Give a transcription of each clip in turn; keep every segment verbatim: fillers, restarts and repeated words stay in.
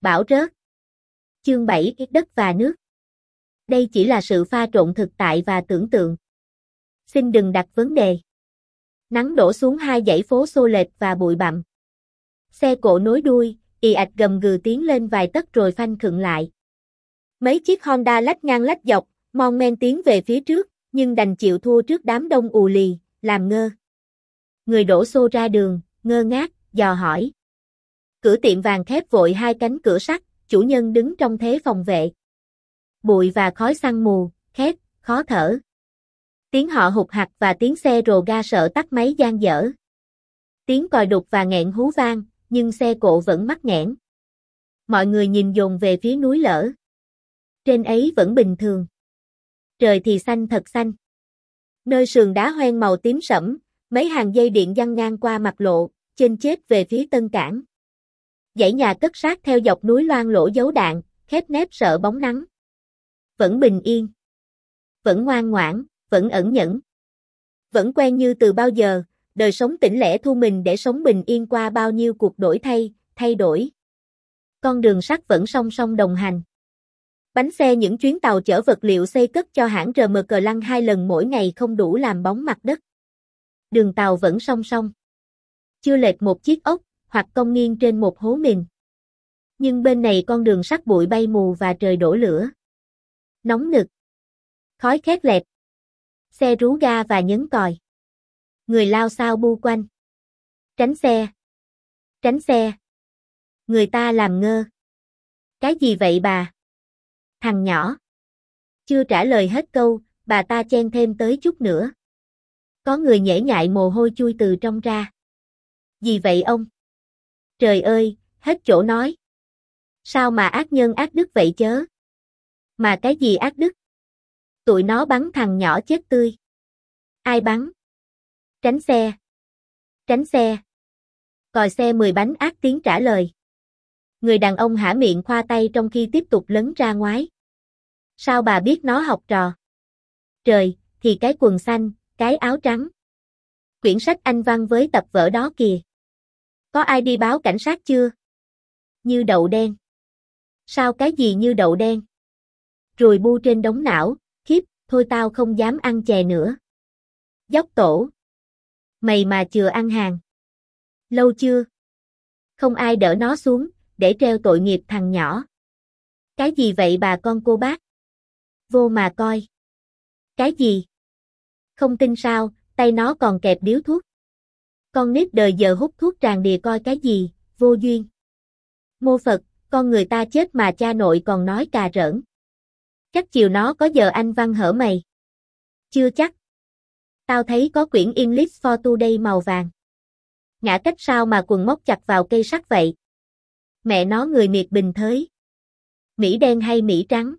Bão rớt. Chương bảy, đất và nước. Đây chỉ là sự pha trộn thực tại và tưởng tượng. Xin đừng đặt vấn đề. Nắng đổ xuống hai dãy phố xô lệch và bụi bặm. Xe cộ nối đuôi, ì ạch gầm gừ tiến lên vài tấc rồi phanh khựng lại. Mấy chiếc Honda lách ngang lách dọc, mon men tiến về phía trước, nhưng đành chịu thua trước đám đông ù lì, làm ngơ. Người đổ xô ra đường, ngơ ngác, dò hỏi. Cửa tiệm vàng khép vội hai cánh cửa sắt, chủ nhân đứng trong thế phòng vệ. Bụi và khói xăng mù, khét, khó thở. Tiếng họ hụt hặc và tiếng xe rồ ga sợ tắt máy dang dở. Tiếng còi đục và nghẹn hú vang, nhưng xe cộ vẫn mắc nghẽn. Mọi người nhìn dồn về phía núi lở. Trên ấy vẫn bình thường. Trời thì xanh thật xanh. Nơi sườn đá hoen màu tím sẫm, mấy hàng dây điện giăng ngang qua mặt lộ, chênh chết về phía Tân Cảng. Dãy nhà cất sát theo dọc núi loang lỗ dấu đạn, khép nép sợ bóng nắng. Vẫn bình yên. Vẫn ngoan ngoãn, vẫn ẩn nhẫn. Vẫn quen như từ bao giờ, đời sống tĩnh lẻ thu mình để sống bình yên qua bao nhiêu cuộc đổi thay, thay đổi. Con đường sắt vẫn song song đồng hành. Bánh xe những chuyến tàu chở vật liệu xây cất cho hãng rờ em cờ lăn hai lần mỗi ngày không đủ làm bóng mặt đất. Đường tàu vẫn song song. Chưa lệch một chiếc ốc, hoặc cong nghiêng trên một hố mìn. Nhưng bên này con đường sắt bụi bay mù và trời đổ lửa. Nóng nực. Khói khét lẹt. Xe rú ga và nhấn còi. Người lao xao bu quanh. Tránh xe. Tránh xe. Người ta làm ngơ. Cái gì vậy bà? Thằng nhỏ. Chưa trả lời hết câu, bà ta chen thêm tới chút nữa. Có người nhễ nhại mồ hôi chui từ trong ra. Gì vậy ông? Trời ơi, hết chỗ nói. Sao mà ác nhân ác đức vậy chớ? Mà cái gì ác đức? Tụi nó bắn thằng nhỏ chết tươi. Ai bắn? Tránh xe. Tránh xe. Còi xe mười bánh ác tiếng trả lời. Người đàn ông hả miệng khoa tay trong khi tiếp tục lấn ra ngoái. Sao bà biết nó học trò? Trời, thì cái quần xanh, cái áo trắng. Quyển sách Anh văn với tập vở đó kìa. Có ai đi báo cảnh sát chưa? Như đậu đen. Sao cái gì như đậu đen? Ruồi bu trên đống não, khiếp, thôi tao không dám ăn chè nữa. Dốc tổ. Mày mà chừa ăn hàng. Lâu chưa? Không ai đỡ nó xuống, để treo tội nghiệp thằng nhỏ. Cái gì vậy bà con cô bác? Vô mà coi. Cái gì? Không tin sao, tay nó còn kẹp điếu thuốc. Con nít đời giờ hút thuốc tràn đìa coi cái gì, vô duyên. Mô Phật, con người ta chết mà cha nội còn nói cà rỡn. Chắc chiều nó có giờ Anh văn hở mày. Chưa chắc. Tao thấy có quyển English for Today màu vàng. Ngã cách sao mà quần móc chặt vào cây sắt vậy? Mẹ nó người miệt bình thới. Mỹ đen hay Mỹ trắng?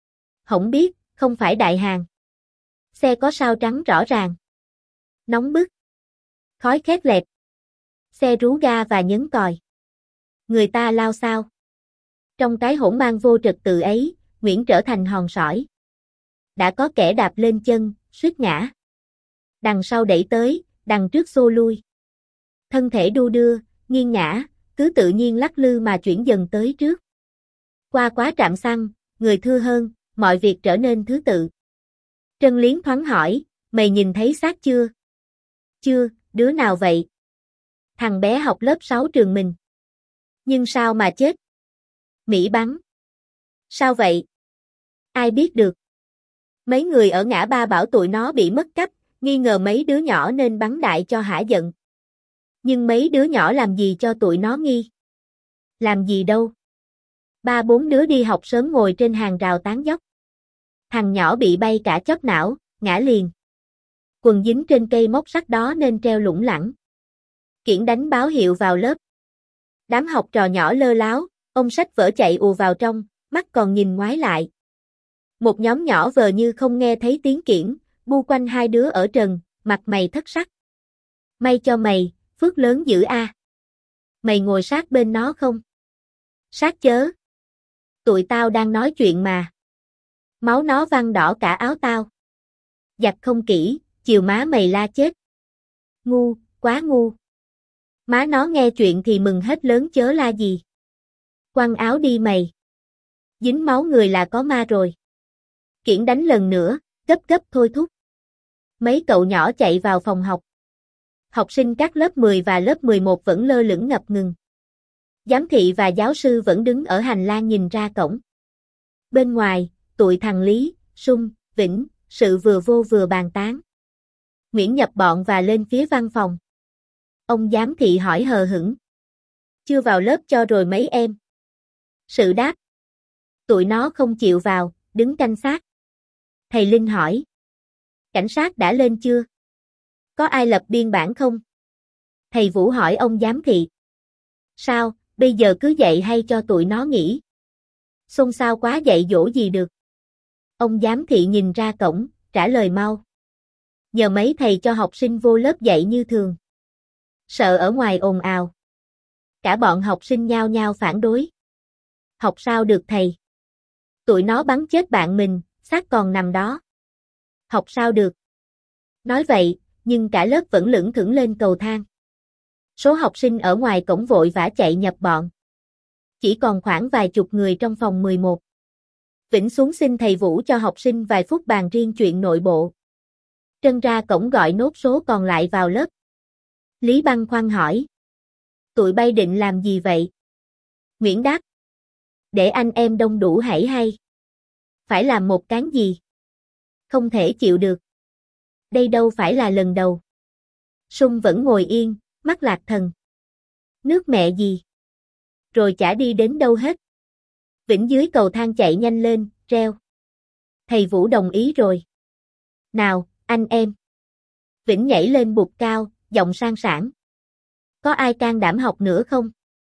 Không biết, không phải đại hàng. Xe có sao trắng rõ ràng. Nóng bức. Khói khét lẹt. Xe rú ga và nhấn còi. Người ta lao sao? Trong cái hỗn mang vô trật tự ấy, Nguyễn trở thành hòn sỏi. Đã có kẻ đạp lên chân, suýt ngã. Đằng sau đẩy tới, đằng trước xô lui. Thân thể đu đưa, nghiêng ngã, cứ tự nhiên lắc lư mà chuyển dần tới trước. Qua quá trạm xăng, người thưa hơn, mọi việc trở nên thứ tự. Trân Liến thoáng hỏi, mày nhìn thấy xác chưa? Chưa, đứa nào vậy? Thằng bé học lớp sáu trường mình. Nhưng sao mà chết? Mỹ bắn. Sao vậy? Ai biết được? Mấy người ở ngã ba bảo tụi nó bị mất cắp, nghi ngờ mấy đứa nhỏ nên bắn đại cho hả giận. Nhưng mấy đứa nhỏ làm gì cho tụi nó nghi? Làm gì đâu? Ba bốn đứa đi học sớm ngồi trên hàng rào tán dóc. Thằng nhỏ bị bay cả chóp não, ngã liền. Quần dính trên cây móc sắt đó nên treo lủng lẳng. Kiển đánh báo hiệu vào lớp. Đám học trò nhỏ lơ láo, ông sách vở chạy ùa vào trong, mắt còn nhìn ngoái lại. Một nhóm nhỏ vờ như không nghe thấy tiếng Kiển, bu quanh hai đứa ở trần, mặt mày thất sắc. May cho mày, phước lớn dữ a. Mày ngồi sát bên nó không? Sát chớ. Tụi tao đang nói chuyện mà. Máu nó văng đỏ cả áo tao. Giặt không kỹ, chiều má mày la chết. Ngu, quá ngu. Má nó nghe chuyện thì mừng hết lớn chớ la gì. Quăng áo đi mày. Dính máu người là có ma rồi. Kiển đánh lần nữa, gấp gấp thôi thúc. Mấy cậu nhỏ chạy vào phòng học. Học sinh các lớp mười và lớp mười một vẫn lơ lửng ngập ngừng. Giám thị và giáo sư vẫn đứng ở hành lang nhìn ra cổng. Bên ngoài, tụi thằng Lý, Sung, Vĩnh, Sự vừa vô vừa bàn tán. Nguyễn nhập bọn và lên phía văn phòng. Ông giám thị hỏi hờ hững. Chưa vào lớp cho rồi mấy em? Sự đáp. Tụi nó không chịu vào, đứng canh sát. Thầy Linh hỏi. Cảnh sát đã lên chưa? Có ai lập biên bản không? Thầy Vũ hỏi ông giám thị. Sao, bây giờ cứ dạy hay cho tụi nó nghỉ? Xôn xao quá dạy dỗ gì được? Ông giám thị nhìn ra cổng, trả lời mau. Nhờ mấy thầy cho học sinh vô lớp dạy như thường. Sợ ở ngoài ồn ào. Cả bọn học sinh nhao nhao phản đối. Học sao được thầy? Tụi nó bắn chết bạn mình, xác còn nằm đó. Học sao được? Nói vậy, nhưng cả lớp vẫn lững thững lên cầu thang. Số học sinh ở ngoài cổng vội vã chạy nhập bọn. Chỉ còn khoảng vài chục người trong phòng mười một. Vĩnh xuống xin thầy Vũ cho học sinh vài phút bàn riêng chuyện nội bộ. Trân ra cổng gọi nốt số còn lại vào lớp. Lý băn khoăn hỏi. Tụi bay định làm gì vậy? Nguyễn đáp. Để anh em đông đủ hãy hay. Phải làm một cán gì? Không thể chịu được. Đây đâu phải là lần đầu. Sung vẫn ngồi yên, mắt lạc thần. Nước mẹ gì? Rồi chả đi đến đâu hết. Vĩnh dưới cầu thang chạy nhanh lên, reo. Thầy Vũ đồng ý rồi. Nào, anh em. Vĩnh nhảy lên bục cao, giọng sang sảng. Có ai can đảm học nữa không?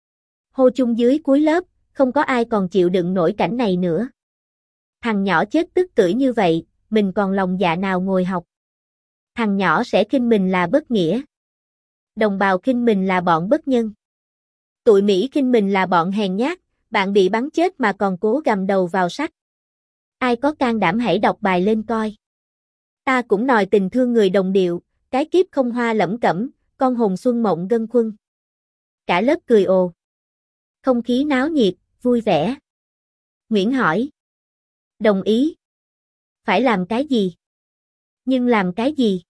Hô chung dưới cuối lớp, không có ai còn chịu đựng nổi cảnh này nữa. Thằng nhỏ chết tức tưởi như vậy, mình còn lòng dạ nào ngồi học. Thằng nhỏ sẽ khinh mình là bất nghĩa. Đồng bào khinh mình là bọn bất nhân. Tụi Mỹ khinh mình là bọn hèn nhát, bạn bị bắn chết mà còn cố gầm đầu vào sách. Ai có can đảm hãy đọc bài lên coi. Ta cũng nòi tình thương người đồng điệu, cái kiếp không hoa lẫm cẩm, con hồn xuân mộng gân khuân. Cả lớp cười ồ. Không khí náo nhiệt, vui vẻ. Nguyễn hỏi. Đồng ý. Phải làm cái gì? Nhưng làm cái gì?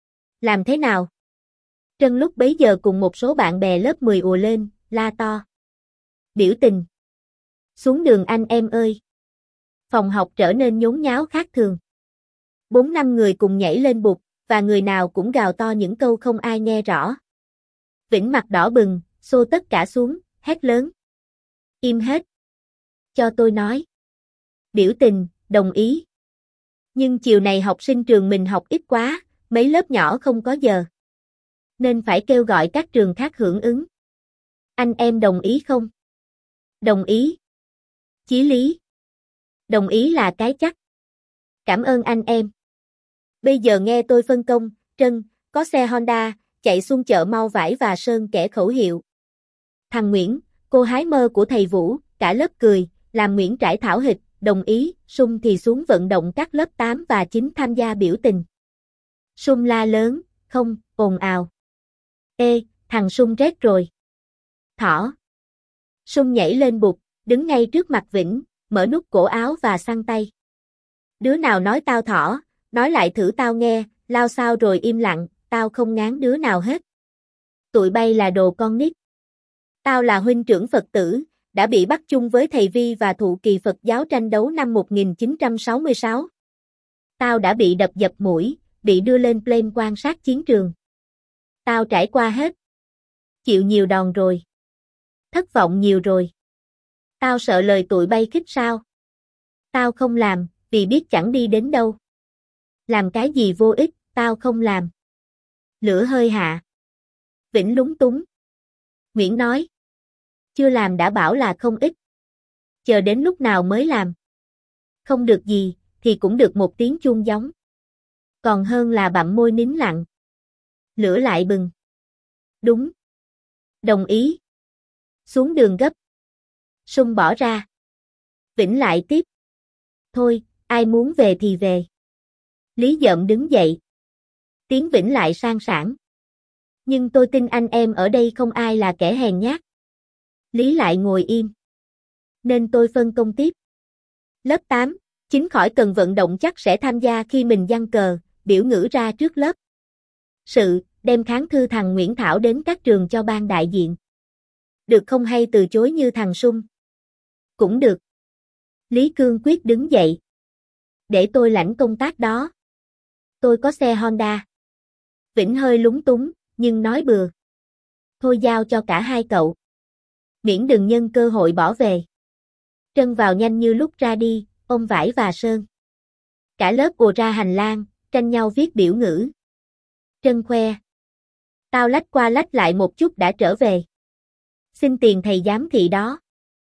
Làm thế nào? Trân lúc bấy giờ cùng một số bạn bè lớp mười ùa lên, la to. Biểu tình. Xuống đường anh em ơi. Phòng học trở nên nhốn nháo khác thường. Bốn năm người cùng nhảy lên bục, và người nào cũng gào to những câu không ai nghe rõ. Vĩnh mặt đỏ bừng, xô tất cả xuống, hét lớn. Im hết. Cho tôi nói. Biểu tình, đồng ý. Nhưng chiều này học sinh trường mình học ít quá, mấy lớp nhỏ không có giờ. Nên phải kêu gọi các trường khác hưởng ứng. Anh em đồng ý không? Đồng ý. Chí lý. Đồng ý là cái chắc. Cảm ơn anh em. Bây giờ nghe tôi phân công, Trân, có xe Honda, chạy xuống chợ mau vải và sơn kẻ khẩu hiệu. Thằng Nguyễn, cô hái mơ của thầy Vũ, cả lớp cười, làm Nguyễn trải thảo hịch, đồng ý, Sung thì xuống vận động các lớp tám và chín tham gia biểu tình. Sung la lớn, không, ồn ào. Ê, thằng Sung rét rồi. Thỏ. Sung nhảy lên bục, đứng ngay trước mặt Vĩnh, mở nút cổ áo và xăng tay. Đứa nào nói tao thỏ, nói lại thử tao nghe, lao sao rồi im lặng, tao không ngán đứa nào hết. Tụi bay là đồ con nít. Tao là huynh trưởng Phật tử, đã bị bắt chung với thầy Vi và thụ kỳ Phật giáo tranh đấu năm một nghìn chín trăm sáu mươi sáu. Tao đã bị đập dập mũi, bị đưa lên plane quan sát chiến trường. Tao trải qua hết. Chịu nhiều đòn rồi. Thất vọng nhiều rồi. Tao sợ lời tụi bay khích sao? Tao không làm, vì biết chẳng đi đến đâu. Làm cái gì vô ích, tao không làm. Lửa hơi hạ. Vĩnh lúng túng. Nguyễn nói. Chưa làm đã bảo là không ích. Chờ đến lúc nào mới làm. Không được gì, thì cũng được một tiếng chuông gióng. Còn hơn là bặm môi nín lặng. Lửa lại bừng. Đúng. Đồng ý. Xuống đường gấp. Sung bỏ ra. Vĩnh lại tiếp. Thôi, ai muốn về thì về. Lý Dợm đứng dậy. Tiếng Vĩnh lại sang sảng. Nhưng tôi tin anh em ở đây không ai là kẻ hèn nhát. Lý lại ngồi im. Nên tôi phân công tiếp. Lớp tám, chín khỏi cần vận động chắc sẽ tham gia khi mình giăng cờ, biểu ngữ ra trước lớp. Sự, đem kháng thư thằng Nguyễn Thảo đến các trường cho ban đại diện. Được không hay từ chối như thằng Sung? Cũng được. Lý Cương quyết đứng dậy. Để tôi lãnh công tác đó. Tôi có xe Honda. Vĩnh hơi lúng túng, nhưng nói bừa. Thôi giao cho cả hai cậu. Miễn đừng nhân cơ hội bỏ về. Trân vào nhanh như lúc ra đi, ôm vải và sơn. Cả lớp ùa ra hành lang, tranh nhau viết biểu ngữ. Trân khoe. Tao lách qua lách lại một chút đã trở về. Xin tiền thầy giám thị đó.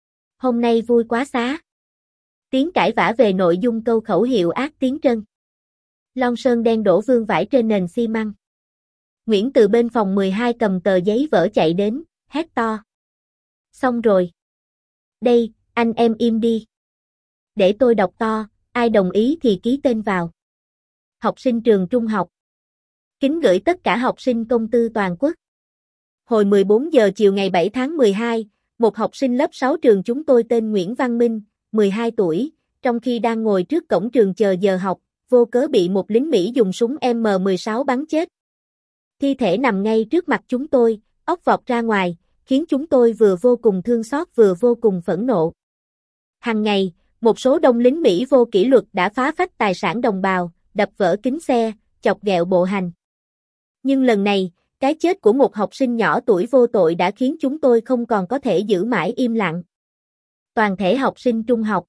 Hôm nay vui quá xá. Tiếng cãi vã về nội dung câu khẩu hiệu ác tiếng Trân. Lon sơn đen đổ vương vãi trên nền xi măng. Nguyễn từ bên phòng mười hai cầm tờ giấy vỡ chạy đến, hét to. Xong rồi. Đây, anh em im đi. Để tôi đọc to, ai đồng ý thì ký tên vào. Học sinh trường trung học. Kính gửi tất cả học sinh công tư toàn quốc. Hồi mười bốn giờ chiều ngày bảy tháng mười hai, một học sinh lớp sáu trường chúng tôi tên Nguyễn Văn Minh, mười hai tuổi, trong khi đang ngồi trước cổng trường chờ giờ học, vô cớ bị một lính Mỹ dùng súng M mười sáu bắn chết. Thi thể nằm ngay trước mặt chúng tôi, óc vọt ra ngoài, khiến chúng tôi vừa vô cùng thương xót vừa vô cùng phẫn nộ. Hằng ngày, một số đông lính Mỹ vô kỷ luật đã phá phách tài sản đồng bào, đập vỡ kính xe, chọc ghẹo bộ hành. Nhưng lần này, cái chết của một học sinh nhỏ tuổi vô tội đã khiến chúng tôi không còn có thể giữ mãi im lặng. Toàn thể học sinh trung học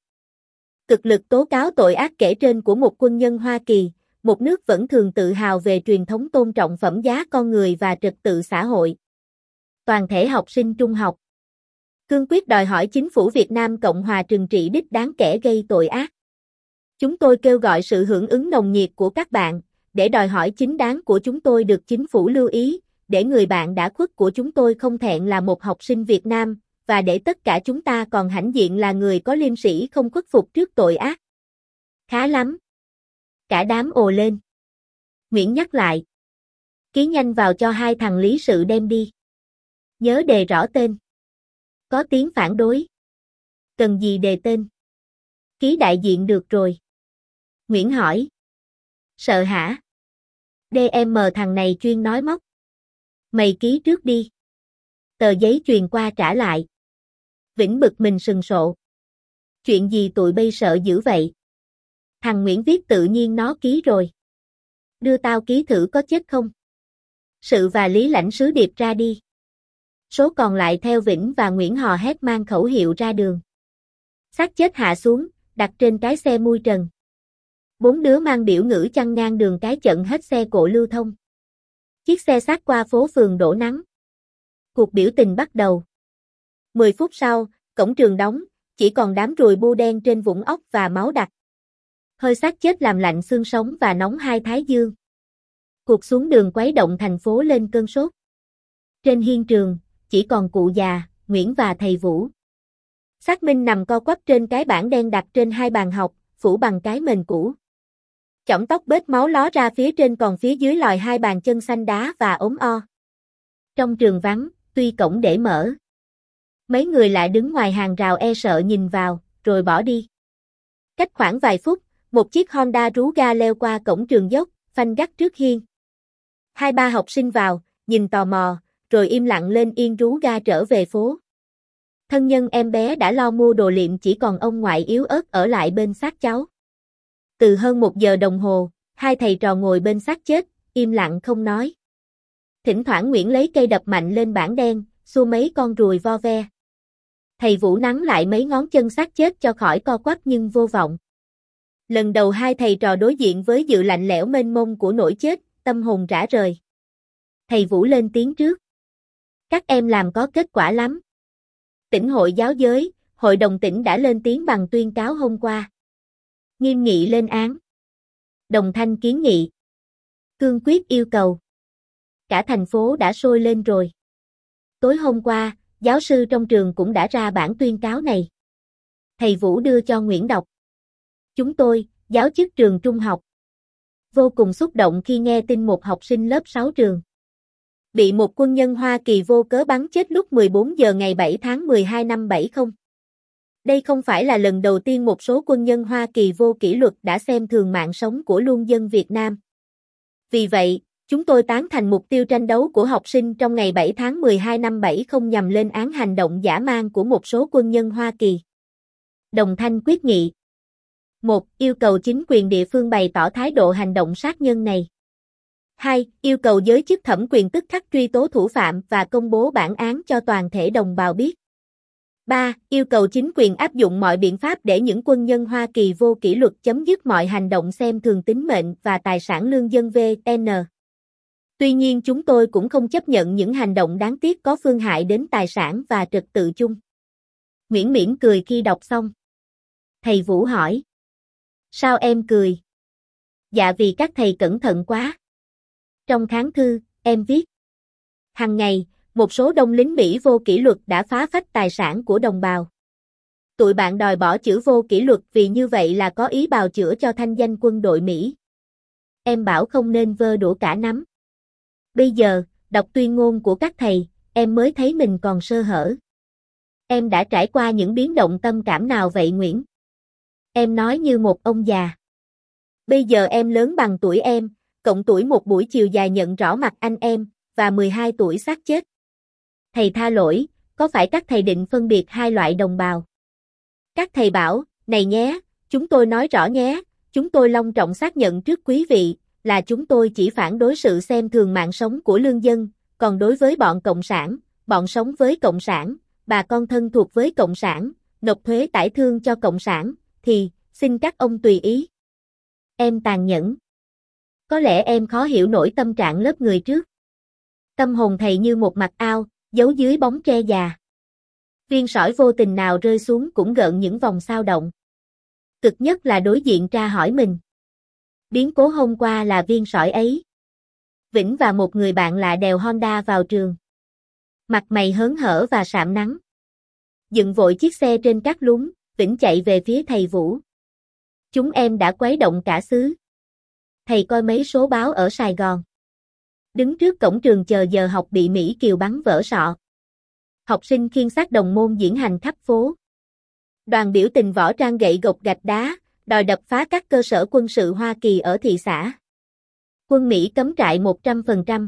cực lực tố cáo tội ác kể trên của một quân nhân Hoa Kỳ, một nước vẫn thường tự hào về truyền thống tôn trọng phẩm giá con người và trật tự xã hội. Toàn thể học sinh trung học cương quyết đòi hỏi chính phủ Việt Nam Cộng hòa trừng trị đích đáng kẻ gây tội ác. Chúng tôi kêu gọi sự hưởng ứng nồng nhiệt của các bạn, để đòi hỏi chính đáng của chúng tôi được chính phủ lưu ý, để người bạn đã khuất của chúng tôi không thẹn là một học sinh Việt Nam, và để tất cả chúng ta còn hãnh diện là người có liêm sĩ không khuất phục trước tội ác. Khá lắm. Cả đám ồ lên. Nguyễn nhắc lại. Ký nhanh vào cho hai thằng lý sự đem đi. Nhớ đề rõ tên. Có tiếng phản đối. Cần gì đề tên? Ký đại diện được rồi. Nguyễn hỏi. Sợ hả? đê em thằng này chuyên nói móc. Mày ký trước đi. Tờ giấy truyền qua trả lại. Vĩnh bực mình sừng sộ. Chuyện gì tụi bây sợ dữ vậy? Thằng Nguyễn viết tự nhiên nó ký rồi. Đưa tao ký thử có chết không? Sự và Lý lãnh sứ điệp ra đi. Số còn lại theo Vĩnh và Nguyễn hò hét mang khẩu hiệu ra đường. Xác chết hạ xuống, đặt trên cái xe mui trần. Bốn đứa mang biểu ngữ chăn ngang đường cái chận hết xe cộ lưu thông. Chiếc xe sát qua phố phường đổ nắng. Cuộc biểu tình bắt đầu. Mười phút sau, cổng trường đóng, chỉ còn đám ruồi bu đen trên vũng ốc và máu đặc. Hơi xác chết làm lạnh xương sống và nóng hai thái dương. Cuộc xuống đường quấy động thành phố lên cơn sốt. Trên hiên trường, chỉ còn cụ già, Nguyễn và thầy Vũ. Xác Minh nằm co quắp trên cái bảng đen đặt trên hai bàn học, phủ bằng cái mền cũ. Chỏng tóc bết máu ló ra phía trên còn phía dưới lòi hai bàn chân xanh đá và ốm o. Trong trường vắng, tuy cổng để mở. Mấy người lại đứng ngoài hàng rào e sợ nhìn vào, rồi bỏ đi. Cách khoảng vài phút, một chiếc Honda rú ga leo qua cổng trường dốc, phanh gắt trước hiên. Hai ba học sinh vào, nhìn tò mò, rồi im lặng lên yên rú ga trở về phố. Thân nhân em bé đã lo mua đồ liệm chỉ còn ông ngoại yếu ớt ở lại bên xác cháu. Từ hơn một giờ đồng hồ, hai thầy trò ngồi bên xác chết, im lặng không nói. Thỉnh thoảng Nguyễn lấy cây đập mạnh lên bảng đen, xua mấy con ruồi vo ve. Thầy Vũ nắn lại mấy ngón chân xác chết cho khỏi co quắp nhưng vô vọng. Lần đầu hai thầy trò đối diện với sự lạnh lẽo mênh mông của nỗi chết, tâm hồn rã rời. Thầy Vũ lên tiếng trước. Các em làm có kết quả lắm. Tỉnh hội giáo giới, hội đồng tỉnh đã lên tiếng bằng tuyên cáo hôm qua. Nghiêm nghị lên án. Đồng thanh kiến nghị. Cương quyết yêu cầu. Cả thành phố đã sôi lên rồi. Tối hôm qua, giáo sư trong trường cũng đã ra bản tuyên cáo này. Thầy Vũ đưa cho Nguyễn đọc. Chúng tôi, giáo chức trường trung học, vô cùng xúc động khi nghe tin một học sinh lớp sáu trường bị một quân nhân Hoa Kỳ vô cớ bắn chết lúc mười bốn giờ ngày bảy tháng mười hai năm bảy mươi. Đây không phải là lần đầu tiên một số quân nhân Hoa Kỳ vô kỷ luật đã xem thường mạng sống của luân dân Việt Nam. Vì vậy, chúng tôi tán thành mục tiêu tranh đấu của học sinh trong ngày bảy tháng mười hai năm bảy mươi nhằm lên án hành động dã man của một số quân nhân Hoa Kỳ. Đồng Thanh quyết nghị. một. Yêu cầu chính quyền địa phương bày tỏ thái độ hành động sát nhân này. hai. Yêu cầu giới chức thẩm quyền tức khắc truy tố thủ phạm và công bố bản án cho toàn thể đồng bào biết. ba. Yêu cầu chính quyền áp dụng mọi biện pháp để những quân nhân Hoa Kỳ vô kỷ luật chấm dứt mọi hành động xem thường tính mệnh và tài sản lương dân vê en. Tuy nhiên chúng tôi cũng không chấp nhận những hành động đáng tiếc có phương hại đến tài sản và trật tự chung. Nguyễn mỉm cười khi đọc xong. Thầy Vũ hỏi. Sao em cười? Dạ vì các thầy cẩn thận quá. Trong kháng thư, em viết. Hằng ngày, một số đông lính Mỹ vô kỷ luật đã phá phách tài sản của đồng bào. Tụi bạn đòi bỏ chữ vô kỷ luật vì như vậy là có ý bào chữa cho thanh danh quân đội Mỹ. Em bảo không nên vơ đũa cả nắm. Bây giờ, đọc tuyên ngôn của các thầy, em mới thấy mình còn sơ hở. Em đã trải qua những biến động tâm cảm nào vậy Nguyễn? Em nói như một ông già. Bây giờ em lớn bằng tuổi em, cộng tuổi một buổi chiều dài nhận rõ mặt anh em, và mười hai tuổi xác chết. Thầy tha lỗi, có phải các thầy định phân biệt hai loại đồng bào? Các thầy bảo, này nhé, chúng tôi nói rõ nhé, chúng tôi long trọng xác nhận trước quý vị, là chúng tôi chỉ phản đối sự xem thường mạng sống của lương dân, còn đối với bọn Cộng sản, bọn sống với Cộng sản, bà con thân thuộc với Cộng sản, nộp thuế tải thương cho Cộng sản, thì, xin các ông tùy ý. Em tàn nhẫn. Có lẽ em khó hiểu nổi tâm trạng lớp người trước. Tâm hồn thầy như một mặt ao, giấu dưới bóng tre già. Viên sỏi vô tình nào rơi xuống cũng gợn những vòng sao động. Cực nhất là đối diện tra hỏi mình. Biến cố hôm qua là viên sỏi ấy. Vĩnh và một người bạn lạ đèo Honda vào trường. Mặt mày hớn hở và sạm nắng. Dựng vội chiếc xe trên các lún, Vĩnh chạy về phía thầy Vũ. Chúng em đã quấy động cả xứ. Thầy coi mấy số báo ở Sài Gòn. Đứng trước cổng trường chờ giờ học bị Mỹ Kiều bắn vỡ sọ. Học sinh khiêng xác đồng môn diễn hành khắp phố. Đoàn biểu tình võ trang gậy gộc gạch đá, đòi đập phá các cơ sở quân sự Hoa Kỳ ở thị xã. Quân Mỹ cấm trại một trăm phần trăm.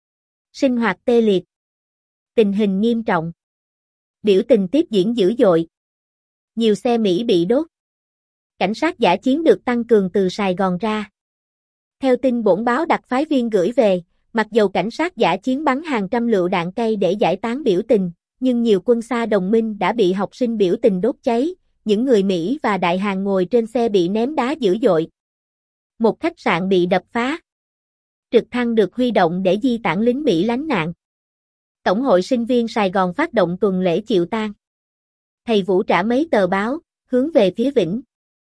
Sinh hoạt tê liệt. Tình hình nghiêm trọng. Biểu tình tiếp diễn dữ dội. Nhiều xe Mỹ bị đốt. Cảnh sát dã chiến được tăng cường từ Sài Gòn ra. Theo tin bổn báo đặc phái viên gửi về, mặc dầu cảnh sát dã chiến bắn hàng trăm lựu đạn cây để giải tán biểu tình, nhưng nhiều quân xa đồng minh đã bị học sinh biểu tình đốt cháy, những người Mỹ và đại hàng ngồi trên xe bị ném đá dữ dội. Một khách sạn bị đập phá. Trực thăng được huy động để di tản lính Mỹ lánh nạn. Tổng hội sinh viên Sài Gòn phát động tuần lễ chịu tang. Thầy Vũ trả mấy tờ báo, hướng về phía Vĩnh.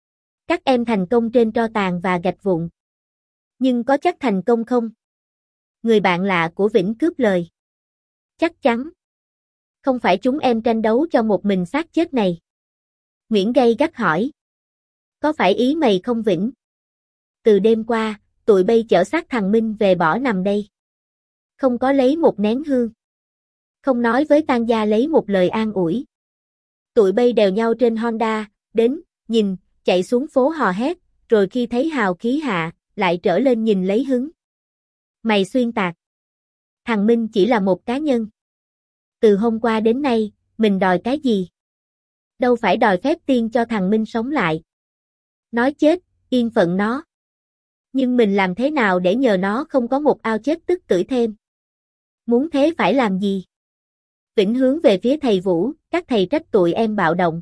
Các em thành công trên tro tàn và gạch vụn. Nhưng có chắc thành công không? Người bạn lạ của Vĩnh cướp lời. Chắc chắn. Không phải chúng em tranh đấu cho một mình xác chết này. Nguyễn gay gắt hỏi. Có phải ý mày không Vĩnh? Từ đêm qua, tụi bay chở xác thằng Minh về bỏ nằm đây. Không có lấy một nén hương. Không nói với tang gia lấy một lời an ủi. Tụi bay đèo nhau trên Honda, đến, nhìn, chạy xuống phố hò hét, rồi khi thấy hào khí hạ, lại trở lên nhìn lấy hứng. Mày xuyên tạc. Thằng Minh chỉ là một cá nhân. Từ hôm qua đến nay, mình đòi cái gì? Đâu phải đòi phép tiên cho thằng Minh sống lại. Nói chết, yên phận nó. Nhưng mình làm thế nào để nhờ nó không có một ao chết tức tưởi thêm? Muốn thế phải làm gì? Vĩnh hướng về phía thầy Vũ, các thầy trách tụi em bạo động.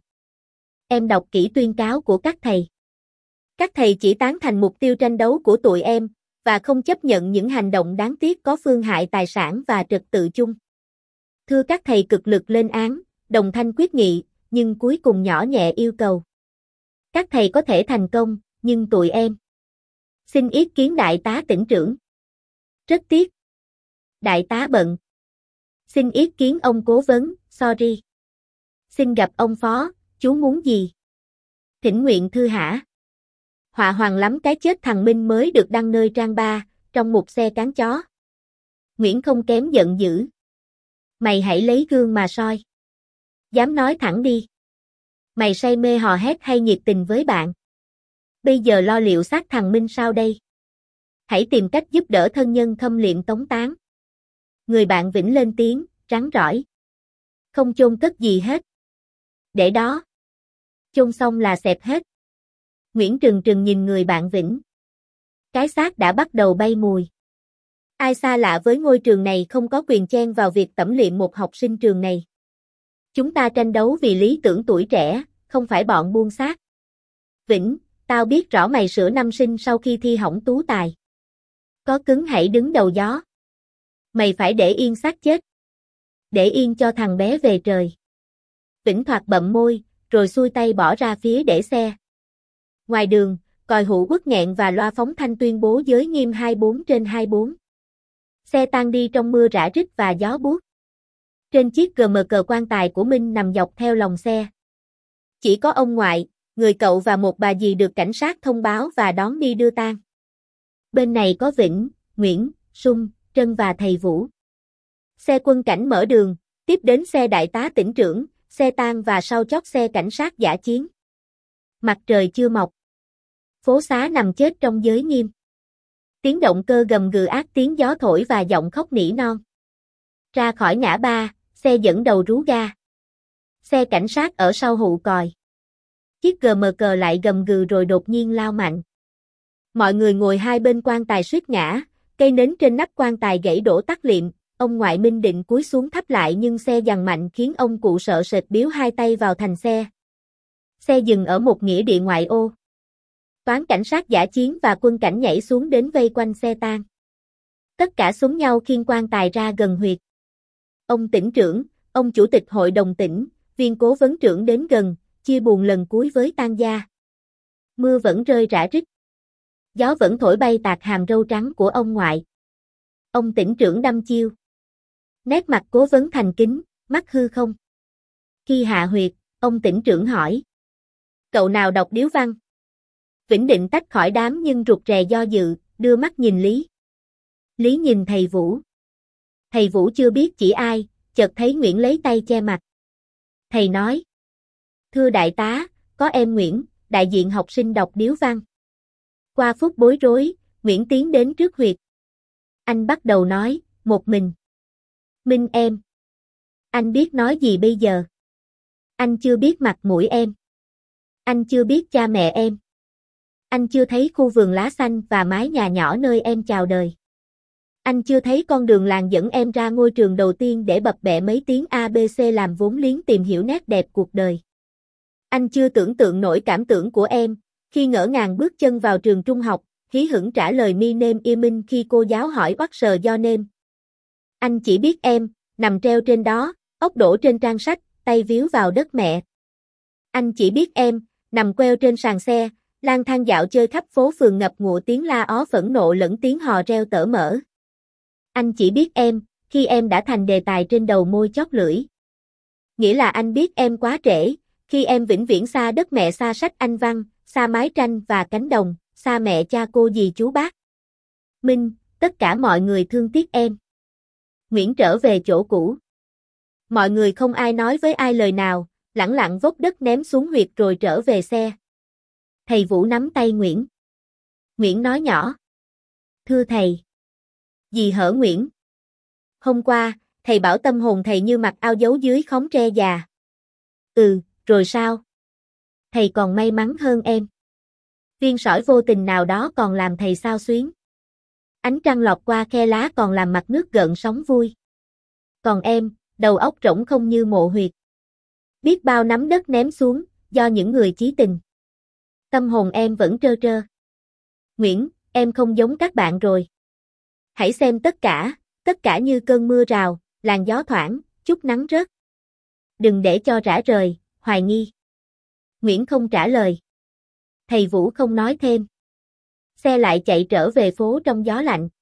Em đọc kỹ tuyên cáo của các thầy. Các thầy chỉ tán thành mục tiêu tranh đấu của tụi em, và không chấp nhận những hành động đáng tiếc có phương hại tài sản và trật tự chung. Thưa các thầy cực lực lên án, đồng thanh quyết nghị, nhưng cuối cùng nhỏ nhẹ yêu cầu. Các thầy có thể thành công, nhưng tụi em. Xin ý kiến đại tá tỉnh trưởng. Rất tiếc. Đại tá bận. Xin ý kiến ông cố vấn, sorry. Xin gặp ông phó, chú muốn gì? Thỉnh nguyện thư hả? Họa hoàng lắm cái chết thằng Minh mới được đăng nơi trang ba, trong một xe cán chó. Nguyễn không kém giận dữ. Mày hãy lấy gương mà soi. Dám nói thẳng đi. Mày say mê hò hét hay nhiệt tình với bạn? Bây giờ lo liệu xác thằng Minh sao đây? Hãy tìm cách giúp đỡ thân nhân khâm liệm tống táng. Người bạn Vĩnh lên tiếng, rắn rỏi. Không chôn cất gì hết. Để đó. Chôn xong là xẹp hết. Nguyễn trừng trừng nhìn người bạn Vĩnh. Cái xác đã bắt đầu bay mùi. Ai xa lạ với ngôi trường này không có quyền chen vào việc tẩm liệm một học sinh trường này. Chúng ta tranh đấu vì lý tưởng tuổi trẻ, không phải bọn buôn xác. Vĩnh, tao biết rõ mày sửa năm sinh sau khi thi hỏng tú tài. Có cứng hãy đứng đầu gió. Mày phải để yên xác chết. Để yên cho thằng bé về trời. Vĩnh thoạt bậm môi, rồi xuôi tay bỏ ra phía để xe. Ngoài đường, còi hũ quất nghẹn và loa phóng thanh tuyên bố giới nghiêm hai mươi bốn trên hai mươi bốn. Xe tan đi trong mưa rã rít và gió buốt. Trên chiếc giê em xê quan tài của Minh nằm dọc theo lòng xe. Chỉ có ông ngoại, người cậu và một bà dì được cảnh sát thông báo và đón đi đưa tang. Bên này có Vĩnh, Nguyễn, Sung, Trân và thầy Vũ. Xe quân cảnh mở đường, tiếp đến xe đại tá tỉnh trưởng, xe tang và sau chót xe cảnh sát dã chiến. Mặt trời chưa mọc. Phố xá nằm chết trong giới nghiêm. Tiếng động cơ gầm gừ ác tiếng gió thổi và giọng khóc nỉ non. Ra khỏi ngã ba, xe dẫn đầu rú ga. Xe cảnh sát ở sau hụ còi. Chiếc giê em xê lại gầm gừ rồi đột nhiên lao mạnh. Mọi người ngồi hai bên quan tài suýt ngã, cây nến trên nắp quan tài gãy đổ tắt liệm, ông ngoại Minh định cúi xuống thắp lại nhưng xe giằng mạnh khiến ông cụ sợ sệt biếu hai tay vào thành xe. Xe dừng ở một nghĩa địa ngoại ô. Toán cảnh sát dã chiến và quân cảnh nhảy xuống đến vây quanh xe tang. Tất cả xúm nhau khiêng quan tài ra gần huyệt. Ông tỉnh trưởng, ông chủ tịch hội đồng tỉnh, viên cố vấn trưởng đến gần, chia buồn lần cuối với tang gia. Mưa vẫn rơi rã rít. Gió vẫn thổi bay tạc hàm râu trắng của ông ngoại. Ông tỉnh trưởng đăm chiêu. Nét mặt cố vấn thành kính, mắt hư không. Khi hạ huyệt, ông tỉnh trưởng hỏi. Cậu nào đọc điếu văn? Vĩnh định tách khỏi đám nhưng rụt rè do dự, đưa mắt nhìn Lý. Lý nhìn thầy Vũ. Thầy Vũ chưa biết chỉ ai, chợt thấy Nguyễn lấy tay che mặt. Thầy nói. Thưa đại tá, có em Nguyễn, đại diện học sinh đọc điếu văn. Qua phút bối rối, Nguyễn tiến đến trước huyệt. Anh bắt đầu nói, một mình. Minh em. Anh biết nói gì bây giờ? Anh chưa biết mặt mũi em. Anh chưa biết cha mẹ em. Anh chưa thấy khu vườn lá xanh và mái nhà nhỏ nơi em chào đời. Anh chưa thấy con đường làng dẫn em ra ngôi trường đầu tiên để bập bẹ mấy tiếng a bê xê làm vốn liếng tìm hiểu nét đẹp cuộc đời. Anh chưa tưởng tượng nổi cảm tưởng của em, khi ngỡ ngàng bước chân vào trường trung học, hí hửng trả lời mi nêm y minh khi cô giáo hỏi what sờ do nêm. Anh chỉ biết em, nằm treo trên đó, ốc đổ trên trang sách, tay víu vào đất mẹ. Anh chỉ biết em, nằm queo trên sàn xe, lang thang dạo chơi khắp phố phường ngập ngụa tiếng la ó phẫn nộ lẫn tiếng hò reo tở mở. Anh chỉ biết em, khi em đã thành đề tài trên đầu môi chót lưỡi. Nghĩa là anh biết em quá trễ, khi em vĩnh viễn xa đất mẹ xa sách anh văn, xa mái tranh và cánh đồng, xa mẹ cha cô dì chú bác. Minh, tất cả mọi người thương tiếc em. Nguyễn trở về chỗ cũ. Mọi người không ai nói với ai lời nào, lẳng lặng vốc đất ném xuống huyệt rồi trở về xe. Thầy Vũ nắm tay Nguyễn. Nguyễn nói nhỏ. Thưa thầy. Dì hở Nguyễn. Hôm qua, thầy bảo tâm hồn thầy như mặc ao giấu dưới khóm tre già. Ừ, rồi sao? Thầy còn may mắn hơn em. Viên sỏi vô tình nào đó còn làm thầy xao xuyến. Ánh trăng lọt qua khe lá còn làm mặt nước gợn sóng vui. Còn em, đầu óc rỗng không như mộ huyệt. Biết bao nắm đất ném xuống, do những người chí tình. Tâm hồn em vẫn trơ trơ. Nguyễn, em không giống các bạn rồi. Hãy xem tất cả, tất cả như cơn mưa rào, làn gió thoảng, chút nắng rớt. Đừng để cho rã rời, hoài nghi. Nguyễn không trả lời. Thầy Vũ không nói thêm. Xe lại chạy trở về phố trong gió lạnh.